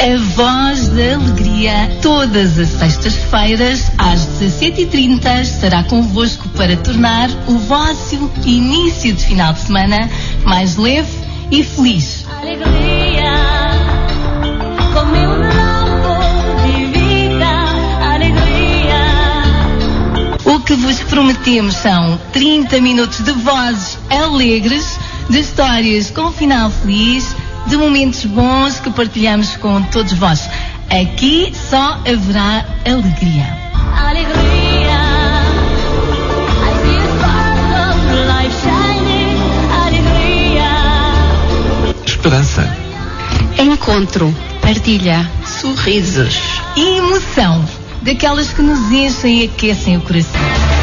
A Voz da Alegria, todas as sextas-feiras, às 17h30, estará convosco para tornar o vosso início de final de semana mais leve e feliz. Alegria, como um lampo de vida, alegria. O que vos prometemos são 30 minutos de vozes alegres, de histórias com final feliz, de momentos bons que partilhamos com todos vós. Aqui só haverá alegria. Alegria, I see a sparkle, light shining, alegria. Esperança. Encontro, partilha, sorrisos E emoção, daquelas que nos enchem e aquecem o coração.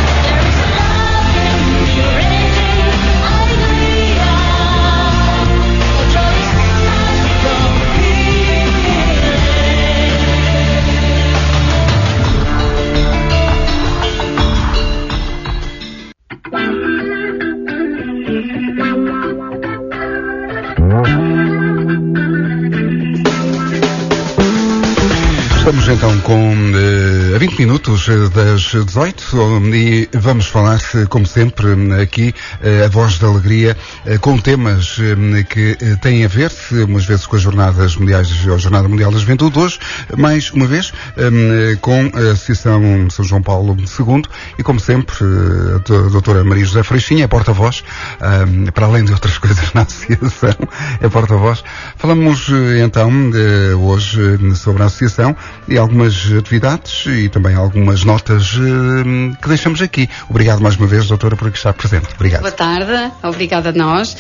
Estamos então com a 20 minutos das 18 e vamos falar, como sempre, aqui, a Voz da Alegria, com temas que têm a ver, umas vezes com as Jornadas Mundiais, a Jornada Mundial da Juventude, hoje, mais uma vez, com a Associação São João Paulo II e, como sempre, a doutora Maria José Freixinha, é porta-voz, para além de outras coisas na Associação, é porta-voz. Falamos então hoje sobre a Associação e algumas atividades e também algumas notas que deixamos aqui. Obrigado mais uma vez, doutora, por aqui estar presente. Obrigado. Boa tarde, obrigada a nós.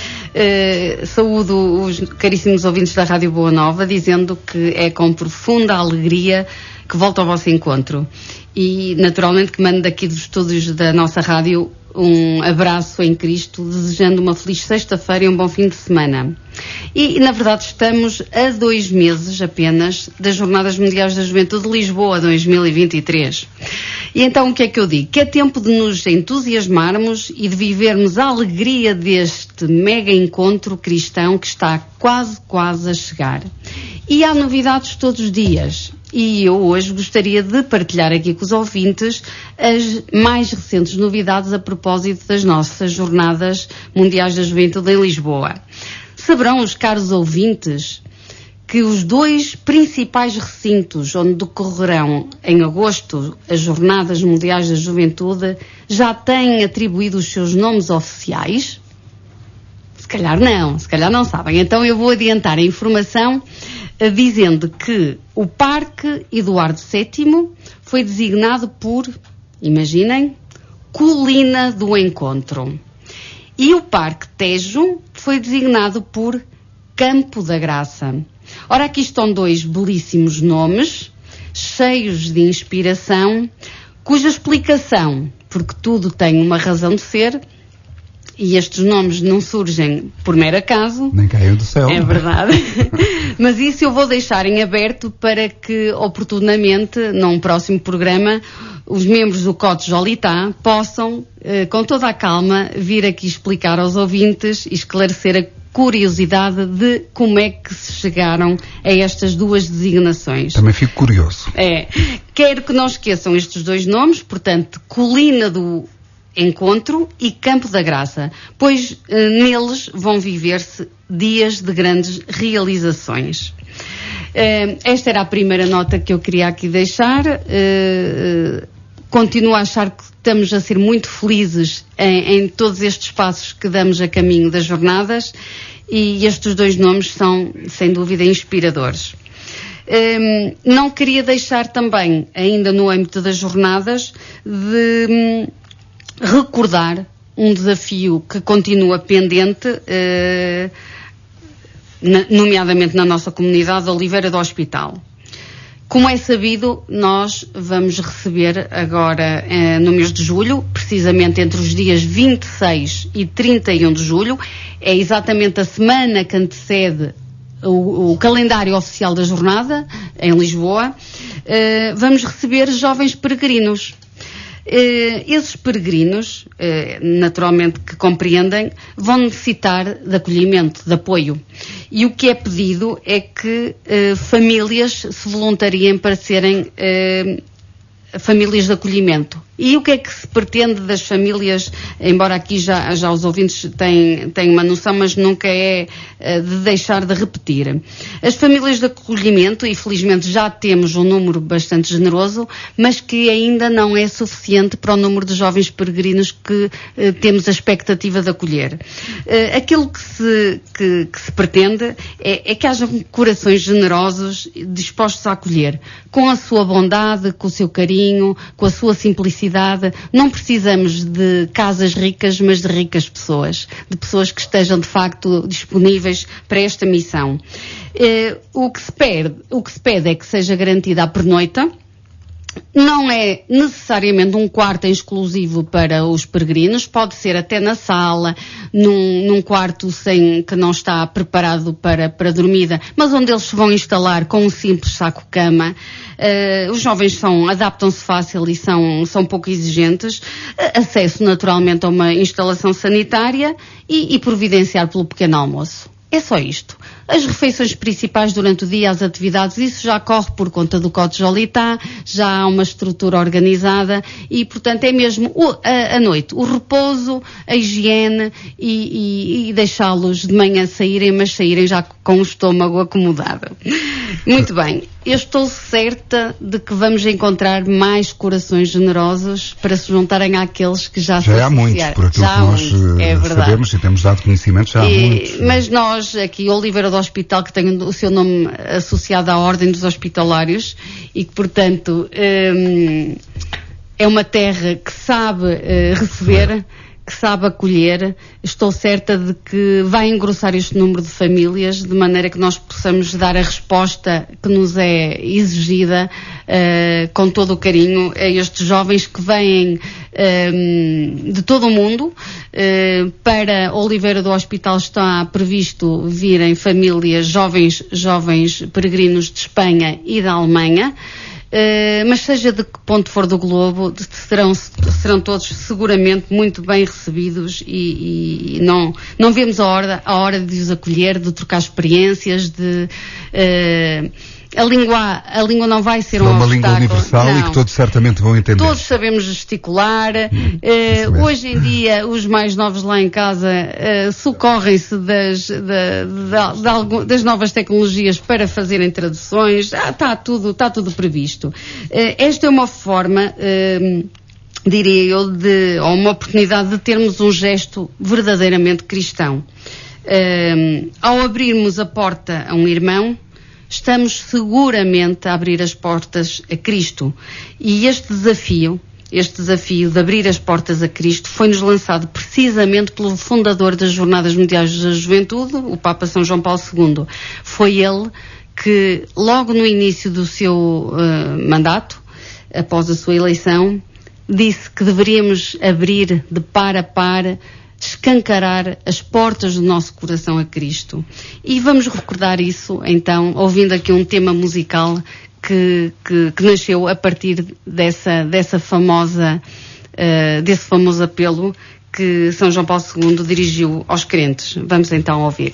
Saúdo os caríssimos ouvintes da Rádio Boa Nova, dizendo que é com profunda alegria que volto ao vosso encontro. E, naturalmente, que mando daqui dos estúdios da nossa rádio um abraço em Cristo, desejando uma feliz sexta-feira e um bom fim de semana. E, na verdade, estamos a 2 meses apenas das Jornadas Mundiais da Juventude de Lisboa 2023. E então o que é que eu digo? Que é tempo de nos entusiasmarmos e de vivermos a alegria deste mega encontro cristão que está quase a chegar. E há novidades todos os dias. E eu hoje gostaria de partilhar aqui com os ouvintes as mais recentes novidades a propósito das nossas Jornadas Mundiais da Juventude em Lisboa. Saberão os caros ouvintes que os 2 principais recintos onde decorrerão em agosto as Jornadas Mundiais da Juventude já têm atribuído os seus nomes oficiais? Se calhar não sabem. Então eu vou adiantar a informação dizendo que o Parque Eduardo VII foi designado por, imaginem, Colina do Encontro. E o Parque Tejo foi designado por Campo da Graça. Ora, aqui estão 2 belíssimos nomes, cheios de inspiração, cuja explicação, porque tudo tem uma razão de ser, e estes nomes não surgem por mero acaso. Nem caiu do céu. É verdade. Mas isso eu vou deixar em aberto para que, oportunamente, num próximo programa, os membros do COTE Jolitá possam, com toda a calma, vir aqui explicar aos ouvintes e esclarecer a curiosidade de como é que se chegaram a estas 2 designações. Também fico curioso. Quero que não esqueçam estes 2 nomes, portanto, Colina do Encontro e Campo da Graça, pois neles vão viver-se dias de grandes realizações. Esta era a primeira nota que eu queria aqui deixar. Continuo a achar que estamos a ser muito felizes em todos estes passos que damos a caminho das jornadas, e estes 2 nomes são, sem dúvida, inspiradores. Não queria deixar também, ainda no âmbito das jornadas, de recordar um desafio que continua pendente, nomeadamente na nossa comunidade, Oliveira do Hospital. Como é sabido, nós vamos receber agora, no mês de julho, precisamente entre os dias 26 e 31 de julho, é exatamente a semana que antecede o calendário oficial da jornada, em Lisboa, vamos receber jovens peregrinos. Esses peregrinos, naturalmente que compreendem, vão necessitar de acolhimento, de apoio. E o que é pedido é que famílias se voluntariem para serem famílias de acolhimento. E o que é que se pretende das famílias, embora aqui já os ouvintes têm uma noção, mas nunca é de deixar de repetir. As famílias de acolhimento, e felizmente já temos um número bastante generoso, mas que ainda não é suficiente para o número de jovens peregrinos que temos a expectativa de acolher. Aquilo que se pretende é que hajam corações generosos dispostos a acolher, com a sua bondade, com o seu carinho, com a sua simplicidade. Não precisamos de casas ricas, mas de ricas pessoas, de pessoas que estejam de facto disponíveis para esta missão. O que se pede é que seja garantida a pernoita. Não é necessariamente um quarto exclusivo para os peregrinos, pode ser até na sala, num quarto que não está preparado para dormida, mas onde eles se vão instalar com um simples saco-cama. Os jovens adaptam-se fácil e são pouco exigentes. Acesso naturalmente a uma instalação sanitária e providenciar pelo pequeno almoço. É só isto. As refeições principais durante o dia, as atividades, isso já corre por conta do Cote Jolitá, já há uma estrutura organizada e, portanto, é mesmo a noite, o repouso, a higiene e deixá-los de manhã saírem, mas saírem já com o estômago acomodado. Muito bem. Eu estou certa de que vamos encontrar mais corações generosos para se juntarem àqueles que já se há muitos, por aquilo que nós sabemos e temos dado conhecimento, já há muitos. Mas nós, aqui, Oliveira do Hospital, que tem o seu nome associado à Ordem dos Hospitalários e que, portanto, é uma terra que sabe receber, que sabe acolher, estou certa de que vai engrossar este número de famílias de maneira que nós possamos dar a resposta que nos é exigida com todo o carinho a estes jovens que vêm de todo o mundo. Para Oliveira do Hospital está previsto virem famílias jovens peregrinos de Espanha e da Alemanha. Mas seja de que ponto for do globo, serão todos seguramente muito bem recebidos e não vemos a hora de os acolher, de trocar experiências, de a língua não vai ser um obstáculo. É uma língua universal e que todos certamente vão entender. Todos sabemos gesticular. Hoje em dia, os mais novos lá em casa socorrem-se das novas tecnologias para fazerem traduções. Está tudo previsto. Esta é uma forma, diria eu, ou uma oportunidade de termos um gesto verdadeiramente cristão. Ao abrirmos a porta a um irmão, estamos seguramente a abrir as portas a Cristo. E este desafio de abrir as portas a Cristo foi-nos lançado precisamente pelo fundador das Jornadas Mundiais da Juventude, o Papa São João Paulo II. Foi ele que, logo no início do seu mandato, após a sua eleição, disse que deveríamos abrir de par a par, escancarar as portas do nosso coração a Cristo. E vamos recordar isso, então, ouvindo aqui um tema musical que nasceu a partir desse famoso apelo que São João Paulo II dirigiu aos crentes. Vamos então ouvir.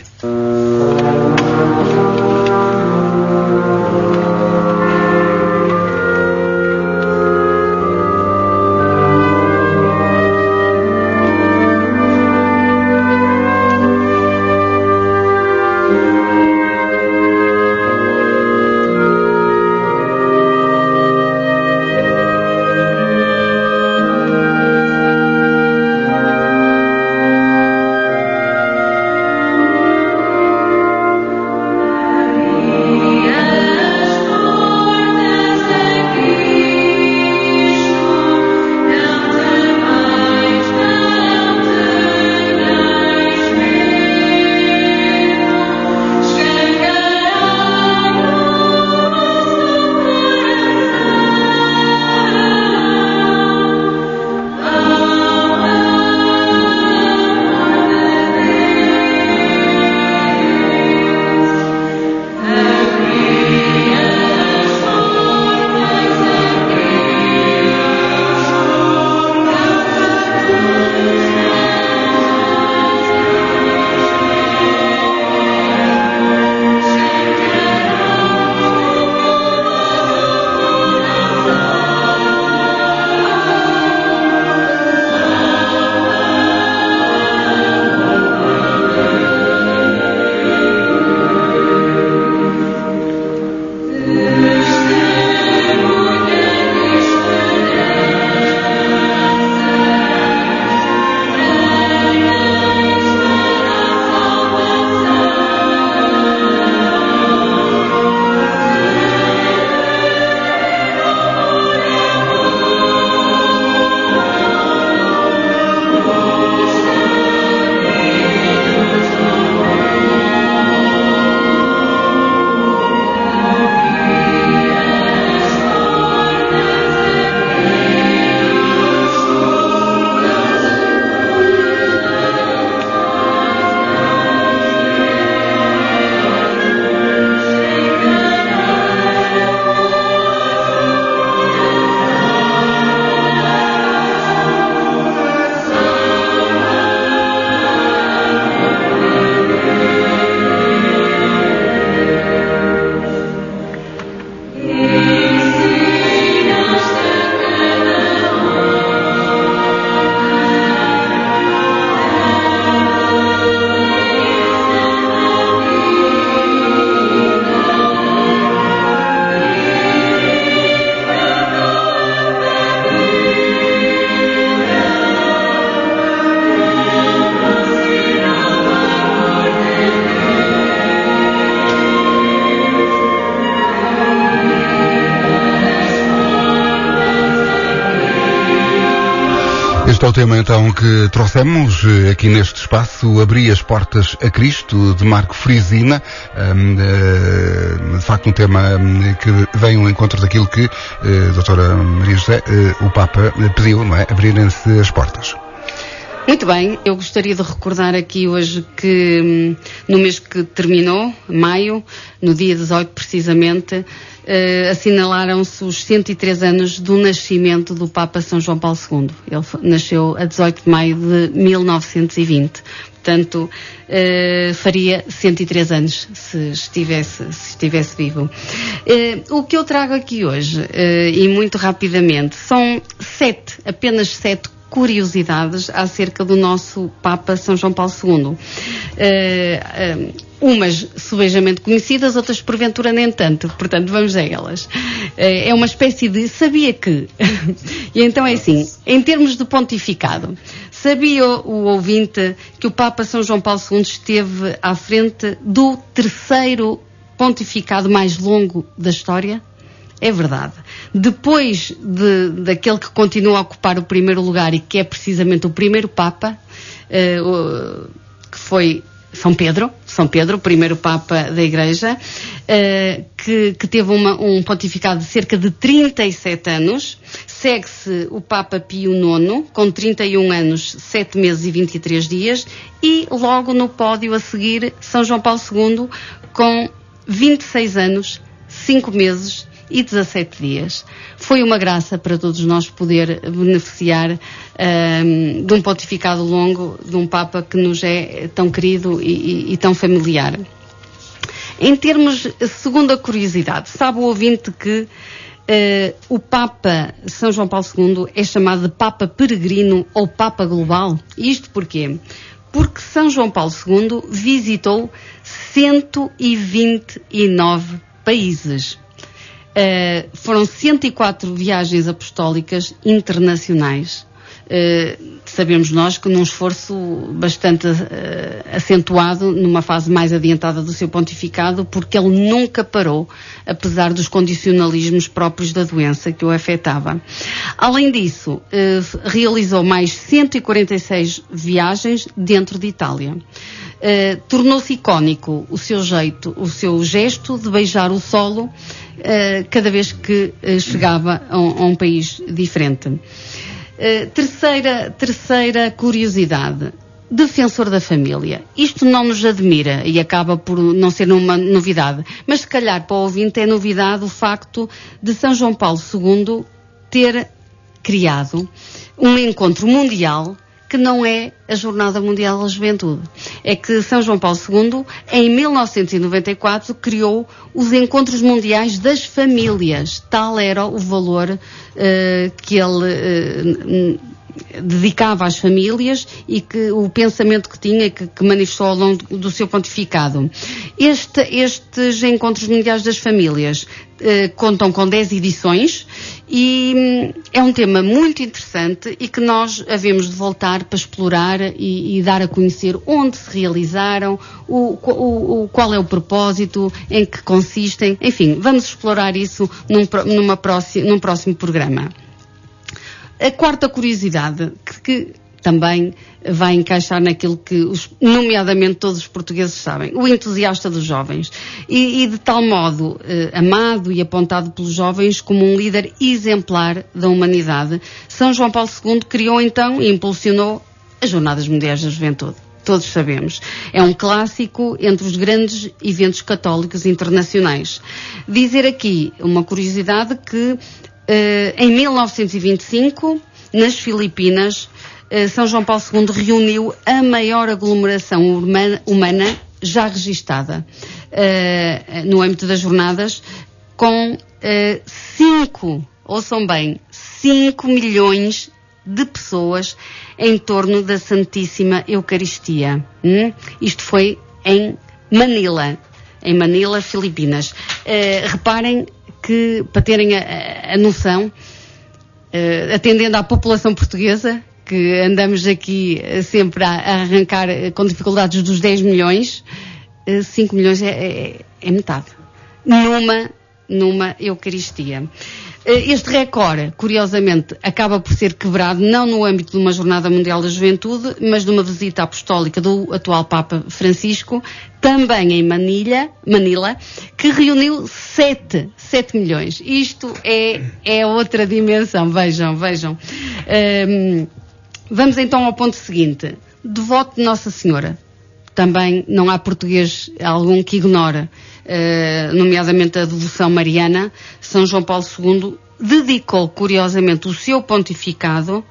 Este é o tema então que trouxemos aqui neste espaço, Abri as Portas a Cristo, de Marco Frisina. De facto um tema que vem ao encontro daquilo que doutora Maria José, o Papa pediu, não é? Abrirem-se as portas. Muito bem, eu gostaria de recordar aqui hoje que no mês que terminou, maio, no dia 18 precisamente, assinalaram-se os 103 anos do nascimento do Papa São João Paulo II. Ele nasceu a 18 de maio de 1920. Portanto, faria 103 anos se estivesse vivo. O que eu trago aqui hoje, e muito rapidamente, são apenas sete curiosidades acerca do nosso Papa São João Paulo II. Umas subejamente conhecidas, outras porventura nem tanto. Portanto, vamos a elas. É uma espécie de sabia que. E então é assim, em termos de pontificado, sabia o ouvinte que o Papa São João Paulo II esteve à frente do terceiro pontificado mais longo da história? É verdade. Depois daquele que continua a ocupar o primeiro lugar e que é precisamente o primeiro Papa, que foi São Pedro, o primeiro Papa da Igreja, que teve um pontificado de cerca de 37 anos. Segue-se o Papa Pio IX, com 31 anos, 7 meses e 23 dias, e logo no pódio a seguir, São João Paulo II, com 26 anos, 5 meses e 17 dias. Foi uma graça para todos nós poder beneficiar de um pontificado longo, de um Papa que nos é tão querido e tão familiar. Em termos, segunda curiosidade, sabe o ouvinte que o Papa São João Paulo II é chamado de Papa Peregrino ou Papa Global? Isto porquê? Porque São João Paulo II visitou 129 países. Foram 104 viagens apostólicas internacionais. Sabemos nós que num esforço bastante acentuado, numa fase mais adiantada do seu pontificado, porque ele nunca parou, apesar dos condicionalismos próprios da doença que o afetava. Além disso, realizou mais 146 viagens dentro de Itália. Tornou-se icónico o seu gesto de beijar o solo cada vez que chegava a um país diferente. Terceira curiosidade, defensor da família. Isto não nos admira e acaba por não ser uma novidade, mas se calhar para o ouvinte é novidade o facto de São João Paulo II ter criado um encontro mundial que não é a Jornada Mundial da Juventude. É que São João Paulo II, em 1994, criou os Encontros Mundiais das Famílias. Tal era o valor que ele dedicava às famílias e que o pensamento que tinha, que manifestou ao longo do seu pontificado. Estes Encontros Mundiais das Famílias contam com 10 edições e é um tema muito interessante e que nós havemos de voltar para explorar e dar a conhecer onde se realizaram, qual é o propósito, em que consistem. Enfim, vamos explorar isso num próximo programa. A quarta curiosidade, que também vai encaixar naquilo que, nomeadamente, todos os portugueses sabem, o entusiasta dos jovens. E de tal modo, amado e apontado pelos jovens como um líder exemplar da humanidade, São João Paulo II criou então e impulsionou as Jornadas Mundiais da Juventude. Todos sabemos. É um clássico entre os grandes eventos católicos internacionais. Dizer aqui uma curiosidade que em 1925, nas Filipinas, São João Paulo II reuniu a maior aglomeração humana já registada no âmbito das jornadas, com 5 milhões de pessoas em torno da Santíssima Eucaristia. Isto foi em Manila, Filipinas. Reparem que, para terem a noção, atendendo à população portuguesa, que andamos aqui sempre a arrancar com dificuldades dos 10 milhões, 5 milhões é metade. Numa Eucaristia. Este recorde, curiosamente, acaba por ser quebrado não no âmbito de uma Jornada Mundial da Juventude, mas de uma visita apostólica do atual Papa Francisco, também em Manila, que reuniu 7 milhões. Isto é outra dimensão, vejam. Vamos então ao ponto seguinte. Devoto de Nossa Senhora. Também não há português algum que ignore, nomeadamente a devoção mariana. São João Paulo II dedicou, curiosamente, o seu pontificado,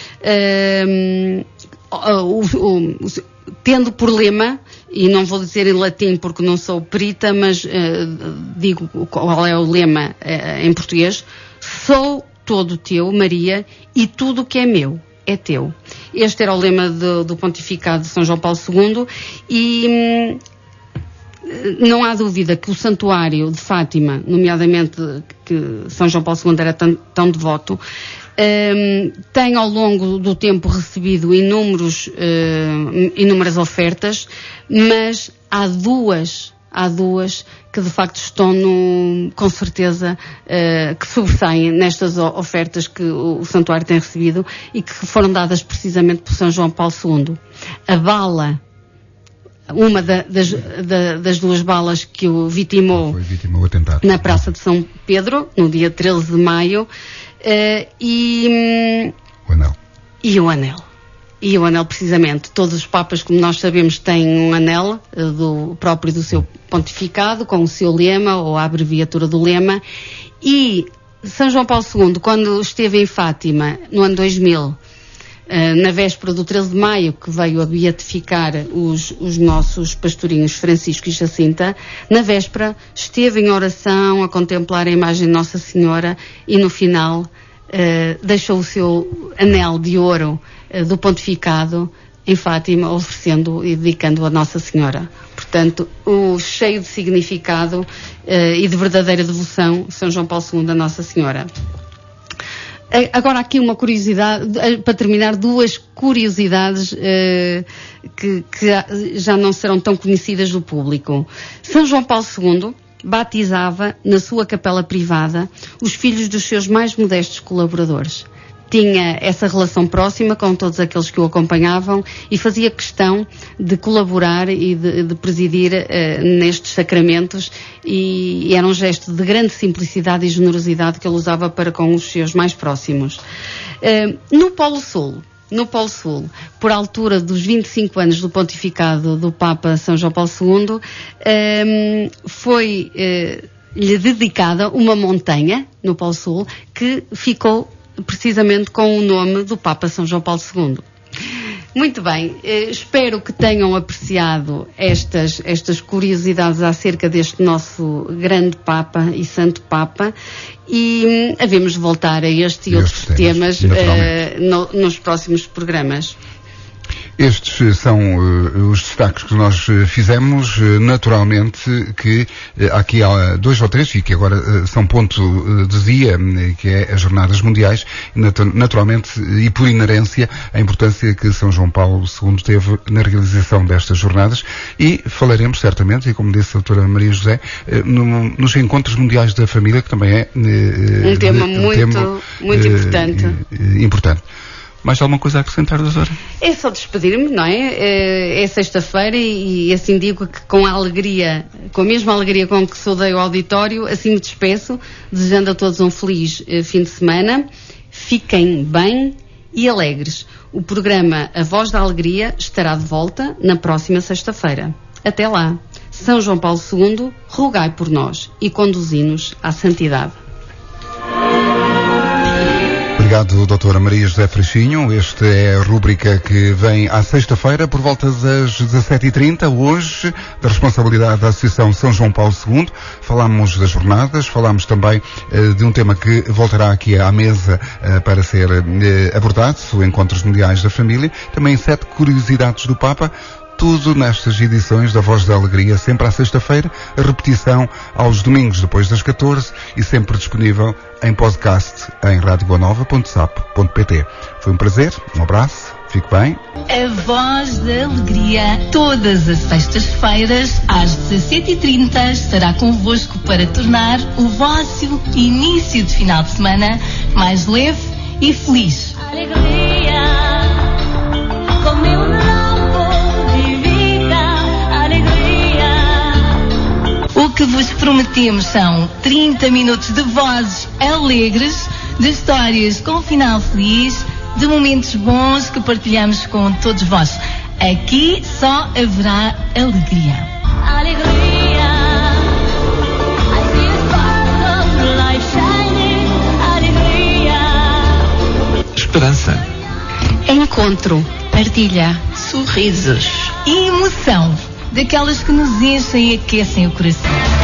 tendo por lema, e não vou dizer em latim porque não sou perita, mas digo qual é o lema em português: sou todo teu, Maria, e tudo o que é meu é teu. Este era o lema do pontificado de São João Paulo II e não há dúvida que o santuário de Fátima, nomeadamente que São João Paulo II era tão devoto, tem ao longo do tempo recebido inúmeras ofertas, mas há duas que de facto estão com certeza que sobressaem nestas ofertas que o santuário tem recebido e que foram dadas precisamente por São João Paulo II. A bala, uma das duas balas que o vitimou na Praça de São Pedro, no dia 13 de maio, e o anel. E o anel, precisamente. Todos os papas, como nós sabemos, têm um anel próprio do seu pontificado, com o seu lema, ou a abreviatura do lema. E São João Paulo II, quando esteve em Fátima, no ano 2000, na véspera do 13 de maio, que veio a beatificar os nossos pastorinhos Francisco e Jacinta, na véspera esteve em oração a contemplar a imagem de Nossa Senhora e no final deixou o seu anel de ouro do pontificado em Fátima, oferecendo e dedicando a Nossa Senhora. Portanto, cheio de significado e de verdadeira devoção, São João Paulo II a Nossa Senhora. Agora aqui uma curiosidade, para terminar, duas curiosidades que já não serão tão conhecidas do público. São João Paulo II batizava na sua capela privada os filhos dos seus mais modestos colaboradores. Tinha essa relação próxima com todos aqueles que o acompanhavam e fazia questão de colaborar e de presidir nestes sacramentos, e era um gesto de grande simplicidade e generosidade que ele usava para com os seus mais próximos. No Polo Sul, por altura dos 25 anos do pontificado do Papa São João Paulo II, foi-lhe dedicada uma montanha no Polo Sul que ficou precisamente com o nome do Papa São João Paulo II. Muito bem, espero que tenham apreciado estas curiosidades acerca deste nosso grande Papa e Santo Papa, e havemos de voltar a este e outros temas nos próximos programas. Estes são os destaques que nós fizemos. Naturalmente que aqui há 2 ou 3 e que agora são ponto de dia, que é as Jornadas Mundiais, naturalmente e por inerência a importância que São João Paulo II teve na realização destas jornadas, e falaremos certamente, e como disse a doutora Maria José, nos Encontros Mundiais da Família, que também é um tema muito importante. Mais alguma coisa a acrescentar, doutora? É só despedir-me, não é? É sexta-feira e assim digo que com a mesma alegria com que saudei o auditório, assim me despeço, desejando a todos um feliz fim de semana. Fiquem bem e alegres. O programa A Voz da Alegria estará de volta na próxima sexta-feira. Até lá. São João Paulo II, rogai por nós e conduzi-nos à santidade. Obrigado, doutora Maria José Freixinho. Esta é a rúbrica que vem à sexta-feira por volta das 17h30. Hoje, da responsabilidade da Associação São João Paulo II. Falámos das jornadas, falámos também de um tema que voltará aqui à mesa para ser abordado, os Encontros Mundiais da Família. Também 7 curiosidades do Papa. Tudo nestas edições da Voz da Alegria, sempre à sexta-feira, a repetição aos domingos depois das 14 e sempre disponível em podcast em radioboanova.sap.pt. Foi um prazer, um abraço Fique bem. A Voz da Alegria, todas as sextas-feiras, às 17h30, estará convosco para tornar o vosso início de final de semana mais leve e feliz. Alegria, come lampo de vida, alegria. O que vos prometemos são 30 minutos de vozes alegres, de histórias com final feliz, de momentos bons que partilhamos com todos vós. Aqui só haverá alegria. Alegria, I see a spark of light shining. Alegria, Esperança. Encontro, partilha, Sorrisos e emoção, daquelas que nos enchem e aquecem o coração.